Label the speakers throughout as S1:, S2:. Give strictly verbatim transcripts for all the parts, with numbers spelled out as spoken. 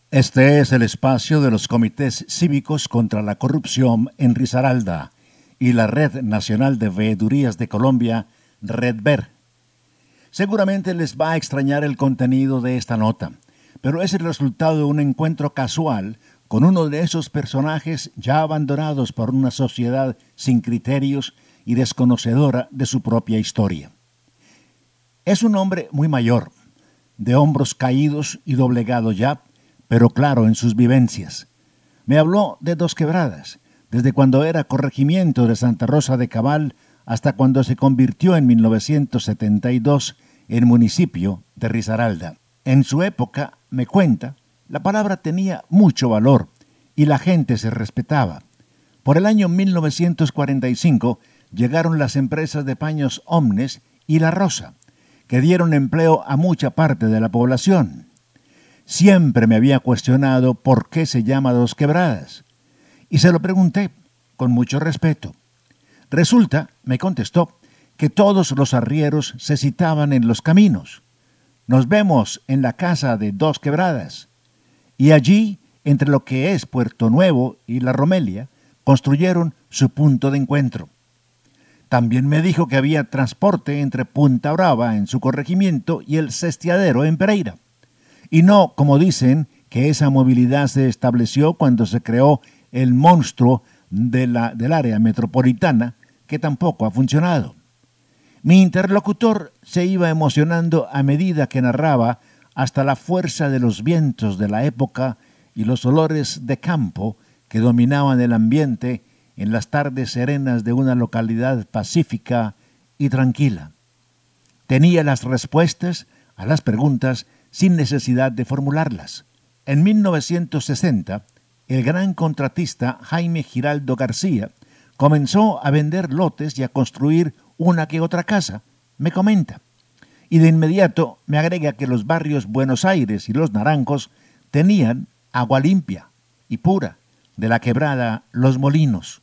S1: Este es el espacio de los comités cívicos contra la corrupción en Risaralda y la Red Nacional de Veedurías de Colombia, RedVer. Seguramente les va a extrañar el contenido de esta nota, pero es el resultado de un encuentro casual con uno de esos personajes ya abandonados por una sociedad sin criterios y desconocedora de su propia historia. Es un hombre muy mayor, de hombros caídos y doblegado ya, pero claro en sus vivencias. Me habló de Dos Quebradas, desde cuando era corregimiento de Santa Rosa de Cabal hasta cuando se convirtió en mil novecientos setenta y dos en municipio de Risaralda. En su época, me cuenta, la palabra tenía mucho valor y la gente se respetaba. Por el año mil novecientos cuarenta y cinco llegaron las empresas de paños Omnes y La Rosa, que dieron empleo a mucha parte de la población. Siempre me había cuestionado por qué se llama Dos Quebradas, y se lo pregunté con mucho respeto. Resulta, me contestó, que todos los arrieros se citaban en los caminos. Nos vemos en la casa de Dos Quebradas. Y allí, entre lo que es Puerto Nuevo y La Romelia, construyeron su punto de encuentro. También me dijo que había transporte entre Punta Brava en su corregimiento y el Cestiadero en Pereira. Y no, como dicen, que esa movilidad se estableció cuando se creó el monstruo de la, del área metropolitana, que tampoco ha funcionado. Mi interlocutor se iba emocionando a medida que narraba hasta la fuerza de los vientos de la época y los olores de campo que dominaban el ambiente en las tardes serenas de una localidad pacífica y tranquila. Tenía las respuestas a las preguntas sin necesidad de formularlas. En mil novecientos sesenta, el gran contratista Jaime Giraldo García comenzó a vender lotes y a construir una que otra casa, me comenta. Y de inmediato me agrega que los barrios Buenos Aires y Los Naranjos tenían agua limpia y pura de la quebrada Los Molinos.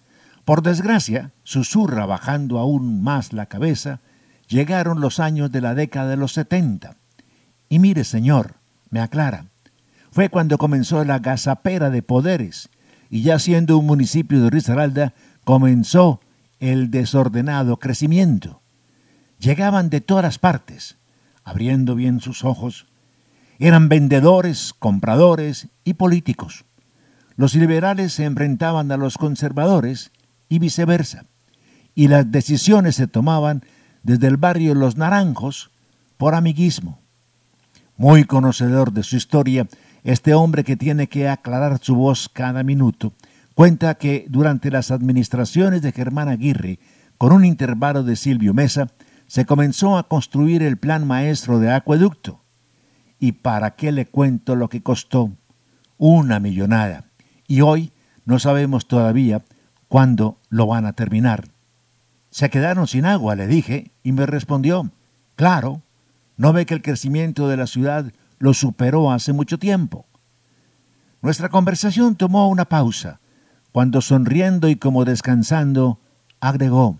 S1: Por desgracia, susurra bajando aún más la cabeza, llegaron los años de la década de los setenta. Y mire, señor, me aclara, fue cuando comenzó la gazapera de poderes, y ya siendo un municipio de Risaralda, comenzó el desordenado crecimiento. Llegaban de todas partes, abriendo bien sus ojos. Eran vendedores, compradores y políticos. Los liberales se enfrentaban a los conservadores y viceversa, y las decisiones se tomaban desde el barrio Los Naranjos por amiguismo. Muy conocedor de su historia, este hombre que tiene que aclarar su voz cada minuto, cuenta que durante las administraciones de Germán Aguirre, con un intervalo de Silvio Mesa, se comenzó a construir el plan maestro de acueducto. ¿Y para qué le cuento lo que costó? Una millonada. Y hoy no sabemos todavía cuándo lo van a terminar. Se quedaron sin agua, le dije, y me respondió, claro, ¿no ve que el crecimiento de la ciudad lo superó hace mucho tiempo? Nuestra conversación tomó una pausa, cuando sonriendo y como descansando, agregó,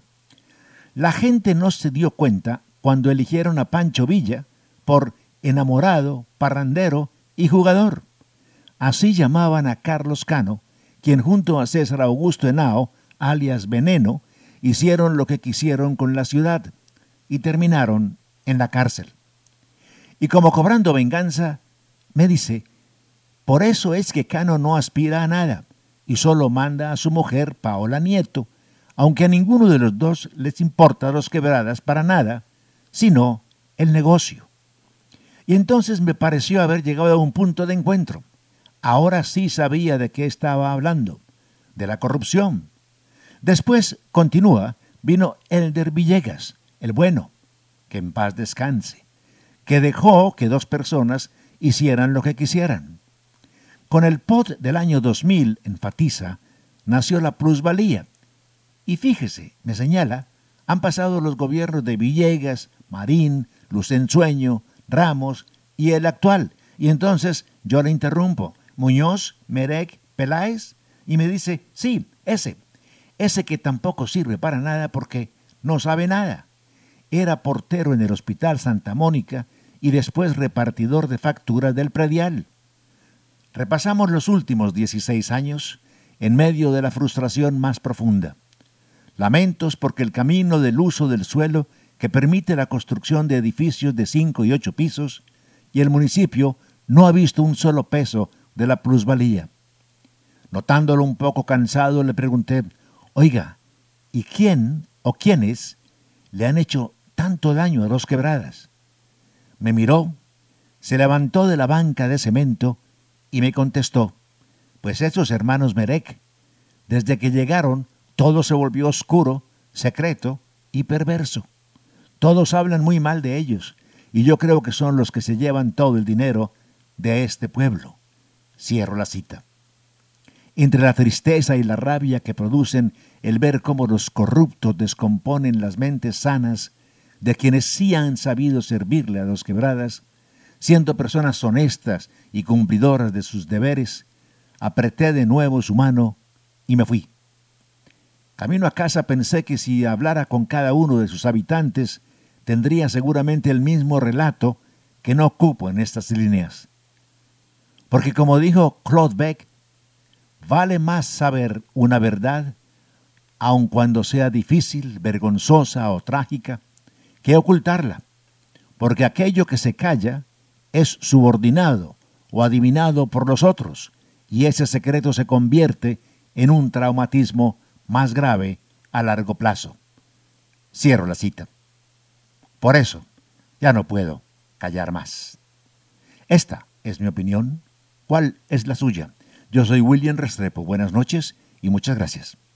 S1: la gente no se dio cuenta cuando eligieron a Pancho Villa por enamorado, parrandero y jugador. Así llamaban a Carlos Cano, quien junto a César Augusto Henao, alias Veneno, hicieron lo que quisieron con la ciudad y terminaron en la cárcel. Y como cobrando venganza, me dice, por eso es que Cano no aspira a nada y solo manda a su mujer, Paola Nieto, aunque a ninguno de los dos les importa Dos Quebradas para nada, sino el negocio. Y entonces me pareció haber llegado a un punto de encuentro. Ahora sí sabía de qué estaba hablando, de la corrupción. Después, continúa, vino Elder Villegas, el bueno, que en paz descanse, que dejó que dos personas hicieran lo que quisieran. Con el P O D del año dos mil, enfatiza, nació la plusvalía. Y fíjese, me señala, han pasado los gobiernos de Villegas, Marín, Lucensueño, Ramos y el actual. Y entonces yo le interrumpo, Muñoz, Merec, Peláez, y me dice, sí, ese, ese que tampoco sirve para nada porque no sabe nada. Era portero en el Hospital Santa Mónica y después repartidor de facturas del predial. Repasamos los últimos dieciséis años en medio de la frustración más profunda. Lamentos porque el camino del uso del suelo que permite la construcción de edificios de cinco y ocho pisos y el municipio no ha visto un solo peso de la plusvalía. Notándolo un poco cansado, le pregunté, oiga, ¿y quién o quiénes le han hecho tanto daño a Dos Quebradas? Me miró, se levantó de la banca de cemento y me contestó, pues esos hermanos Merek, desde que llegaron, todo se volvió oscuro, secreto y perverso. Todos hablan muy mal de ellos, y yo creo que son los que se llevan todo el dinero de este pueblo. Cierro la cita. Entre la tristeza y la rabia que producen el ver cómo los corruptos descomponen las mentes sanas de quienes sí han sabido servirle a Dos Quebradas, siendo personas honestas y cumplidoras de sus deberes, apreté de nuevo su mano y me fui. Camino a casa pensé que si hablara con cada uno de sus habitantes, tendría seguramente el mismo relato que no ocupo en estas líneas. Porque como dijo Claude Beck, vale más saber una verdad, aun cuando sea difícil, vergonzosa o trágica, que ocultarla, porque aquello que se calla es subordinado o adivinado por los otros, y ese secreto se convierte en un traumatismo más grave a largo plazo. Cierro la cita. Por eso, ya no puedo callar más. Esta es mi opinión. ¿Cuál es la suya? Yo soy William Restrepo. Buenas noches y muchas gracias.